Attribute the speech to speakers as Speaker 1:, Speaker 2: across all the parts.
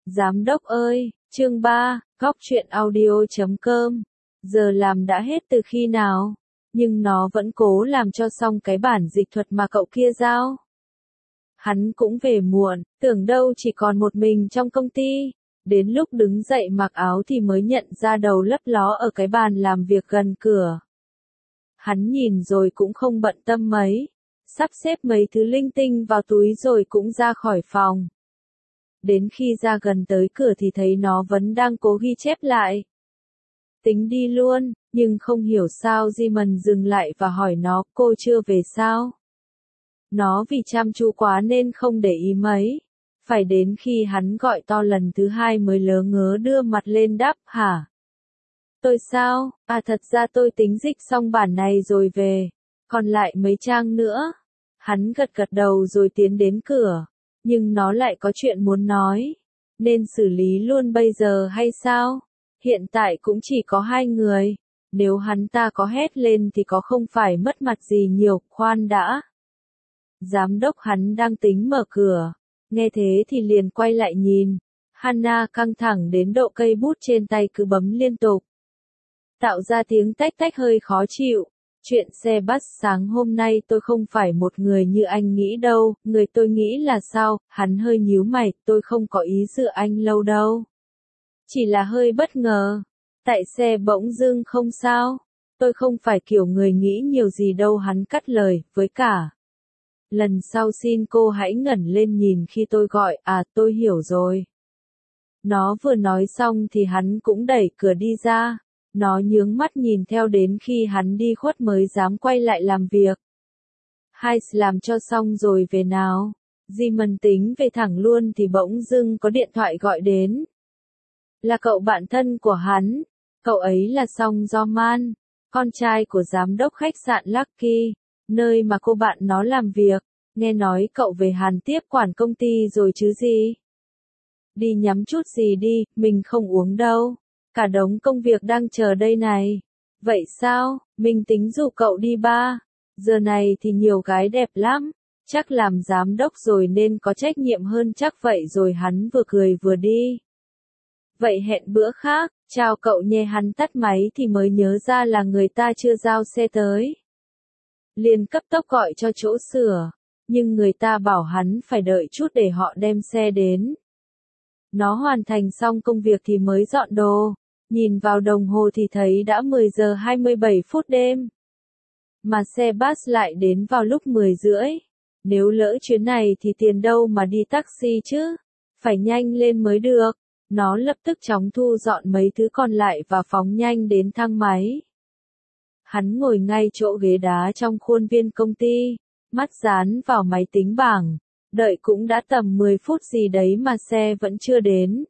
Speaker 1: Giám đốc ơi, chương 3, góc truyện audio.com. Giờ làm đã hết từ khi nào? Nhưng nó vẫn cố làm cho xong cái bản dịch thuật mà cậu kia giao. Hắn cũng về muộn, tưởng đâu chỉ còn một mình trong công ty. Đến lúc đứng dậy mặc áo thì mới nhận ra đầu lấp ló ở cái bàn làm việc gần cửa. Hắn nhìn rồi cũng không bận tâm mấy. Sắp xếp mấy thứ linh tinh vào túi rồi cũng ra khỏi phòng. Đến khi ra gần tới cửa thì thấy nó vẫn đang cố ghi chép lại. Tính đi luôn, nhưng không hiểu sao Simon dừng lại và hỏi nó, cô chưa về sao? Nó vì chăm chú quá nên không để ý mấy. Phải đến khi hắn gọi to lần thứ hai mới lớ ngớ đưa mặt lên đáp, hả? Tôi sao? À thật ra tôi tính dịch xong bản này rồi về. Còn lại mấy trang nữa. Hắn gật gật đầu rồi tiến đến cửa. Nhưng nó lại có chuyện muốn nói. Nên xử lý luôn bây giờ hay sao? Hiện tại cũng chỉ có hai người. Nếu hắn ta có hét lên thì có không phải mất mặt gì nhiều, khoan đã. Giám đốc hắn đang tính mở cửa. Nghe thế thì liền quay lại nhìn. Hannah căng thẳng đến độ cây bút trên tay cứ bấm liên tục. Tạo ra tiếng tách tách hơi khó chịu. Chuyện xe bus sáng hôm nay tôi không phải một người như anh nghĩ đâu, người tôi nghĩ là sao, hắn hơi nhíu mày, tôi không có ý dựa anh lâu đâu. Chỉ là hơi bất ngờ. Tại xe bỗng dưng không sao. Tôi không phải kiểu người nghĩ nhiều gì đâu, hắn cắt lời, với cả. Lần sau xin cô hãy ngẩng lên nhìn khi tôi gọi, à tôi hiểu rồi. Nó vừa nói xong thì hắn cũng đẩy cửa đi ra. Nó nhướng mắt nhìn theo đến khi hắn đi khuất mới dám quay lại làm việc. Hai làm cho xong rồi về nào. Simon tính về thẳng luôn thì bỗng dưng có điện thoại gọi đến. Là cậu bạn thân của hắn. Cậu ấy là Song Jo-man, con trai của giám đốc khách sạn Lucky, nơi mà cô bạn nó làm việc. Nghe nói cậu về Hàn tiếp quản công ty rồi chứ gì. Đi nhắm chút gì đi, mình không uống đâu. Cả đống công việc đang chờ đây này. Vậy sao, mình tính rủ cậu đi ba. Giờ này thì nhiều gái đẹp lắm. Chắc làm giám đốc rồi nên có trách nhiệm hơn chắc vậy rồi hắn vừa cười vừa đi. Vậy hẹn bữa khác, chào cậu nhé, hắn tắt máy thì mới nhớ ra là người ta chưa giao xe tới. Liền cấp tốc gọi cho chỗ sửa, nhưng người ta bảo hắn phải đợi chút để họ đem xe đến. Nó hoàn thành xong công việc thì mới dọn đồ, nhìn vào đồng hồ thì thấy đã 10 giờ 27 phút đêm. Mà xe bus lại đến vào lúc 10 rưỡi. Nếu lỡ chuyến này thì tiền đâu mà đi taxi chứ, phải nhanh lên mới được. Nó lập tức chóng thu dọn mấy thứ còn lại và phóng nhanh đến thang máy. Hắn ngồi ngay chỗ ghế đá trong khuôn viên công ty, mắt dán vào máy tính bảng, đợi cũng đã tầm 10 phút gì đấy mà xe vẫn chưa đến.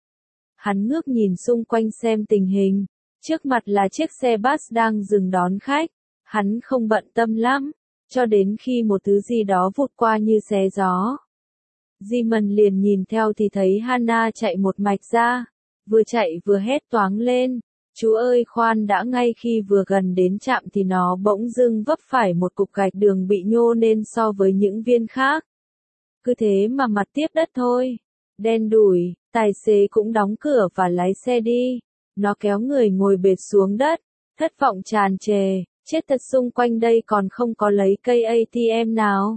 Speaker 1: Hắn ngước nhìn xung quanh xem tình hình, trước mặt là chiếc xe bus đang dừng đón khách, hắn không bận tâm lắm, cho đến khi một thứ gì đó vụt qua như xé gió. Simon liền nhìn theo thì thấy Hannah chạy một mạch ra, vừa chạy vừa hét toáng lên, chú ơi khoan đã. Ngay khi vừa gần đến trạm thì nó bỗng dưng vấp phải một cục gạch đường bị nhô lên so với những viên khác. Cứ thế mà mặt tiếp đất thôi. Đen đủi, tài xế cũng đóng cửa và lái xe đi. Nó kéo người ngồi bệt xuống đất, thất vọng tràn trề, chết thật, xung quanh đây còn không có lấy cây ATM nào.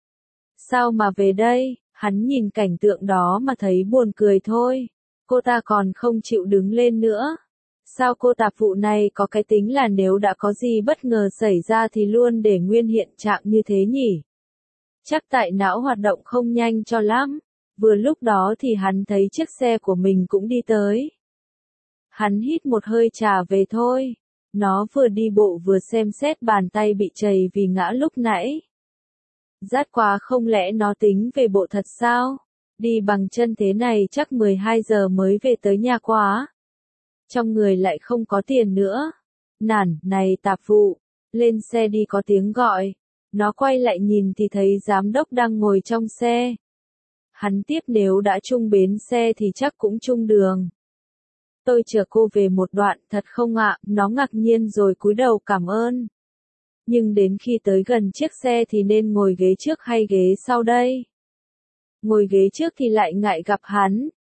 Speaker 1: Sao mà về đây? Hắn nhìn cảnh tượng đó mà thấy buồn cười thôi. Cô ta còn không chịu đứng lên nữa. Sao cô tạp vụ này có cái tính là nếu đã có gì bất ngờ xảy ra thì luôn để nguyên hiện trạng như thế nhỉ? Chắc tại não hoạt động không nhanh cho lắm. Vừa lúc đó thì hắn thấy chiếc xe của mình cũng đi tới. Hắn hít một hơi trả về thôi. Nó vừa đi bộ vừa xem xét bàn tay bị trầy vì ngã lúc nãy. Rát quá, không lẽ nó tính về bộ thật sao? Đi bằng chân thế này chắc 12 giờ mới về tới nhà quá. Trong người lại không có tiền nữa. Nản, này tạp vụ, lên xe đi, có tiếng gọi. Nó quay lại nhìn thì thấy giám đốc đang ngồi trong xe. Hắn tiếp, nếu đã chung bến xe thì chắc cũng chung đường. Tôi chở cô về một đoạn, thật không ạ? Nó ngạc nhiên rồi cúi đầu cảm ơn. Nhưng đến khi tới gần chiếc xe thì nên ngồi ghế trước hay ghế sau đây? Ngồi ghế trước thì lại ngại gặp hắn.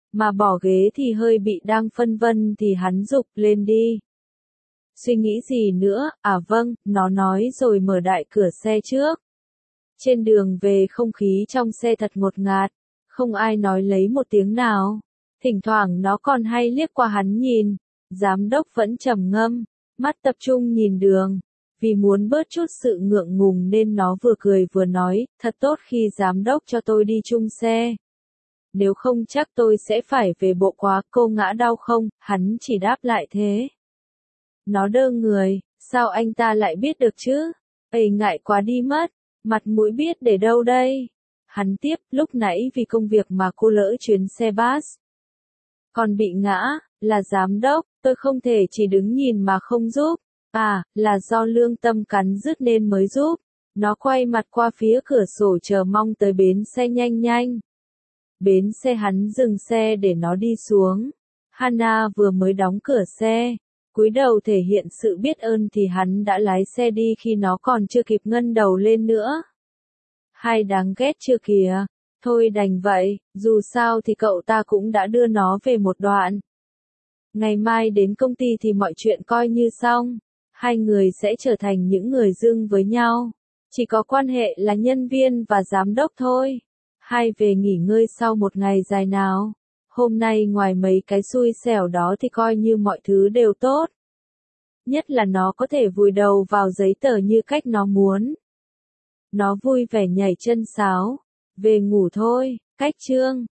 Speaker 1: mà bỏ ghế thì hơi bị đang phân vân thì hắn giục lên đi. Suy nghĩ gì nữa, à vâng, nó nói rồi mở đại cửa xe trước. Trên đường về không khí trong xe thật ngột ngạt, không ai nói lấy một tiếng nào. Thỉnh thoảng nó còn hay liếc qua hắn nhìn, giám đốc vẫn trầm ngâm, mắt tập trung nhìn đường. Vì muốn bớt chút sự ngượng ngùng nên nó vừa cười vừa nói, thật tốt khi giám đốc cho tôi đi chung xe. Nếu không chắc tôi sẽ phải về bộ quá, cô ngã đau không, hắn chỉ đáp lại thế. Nó đơ người, sao anh ta lại biết được chứ? Ây ngại quá đi mất, mặt mũi biết để đâu đây? Hắn tiếp, lúc nãy vì công việc mà cô lỡ chuyến xe bus. Còn bị ngã, là giám đốc, tôi không thể chỉ đứng nhìn mà không giúp. À, là do lương tâm cắn rứt nên mới giúp. Nó quay mặt qua phía cửa sổ chờ mong tới bến xe nhanh nhanh. Bến xe hắn dừng xe để nó đi xuống. Hana vừa mới đóng cửa xe. Cúi đầu thể hiện sự biết ơn thì hắn đã lái xe đi khi nó còn chưa kịp ngân đầu lên nữa. Hay đáng ghét chưa kìa. Thôi đành vậy, dù sao thì cậu ta cũng đã đưa nó về một đoạn. Ngày mai đến công ty thì mọi chuyện coi như xong. Hai người sẽ trở thành những người dưng với nhau. Chỉ có quan hệ là nhân viên và giám đốc thôi. Hai về nghỉ ngơi sau một ngày dài nào. Hôm nay ngoài mấy cái xui xẻo đó thì coi như mọi thứ đều tốt. Nhất là nó có thể vùi đầu vào giấy tờ như cách nó muốn. Nó vui vẻ nhảy chân sáo. Về ngủ thôi, cách chương.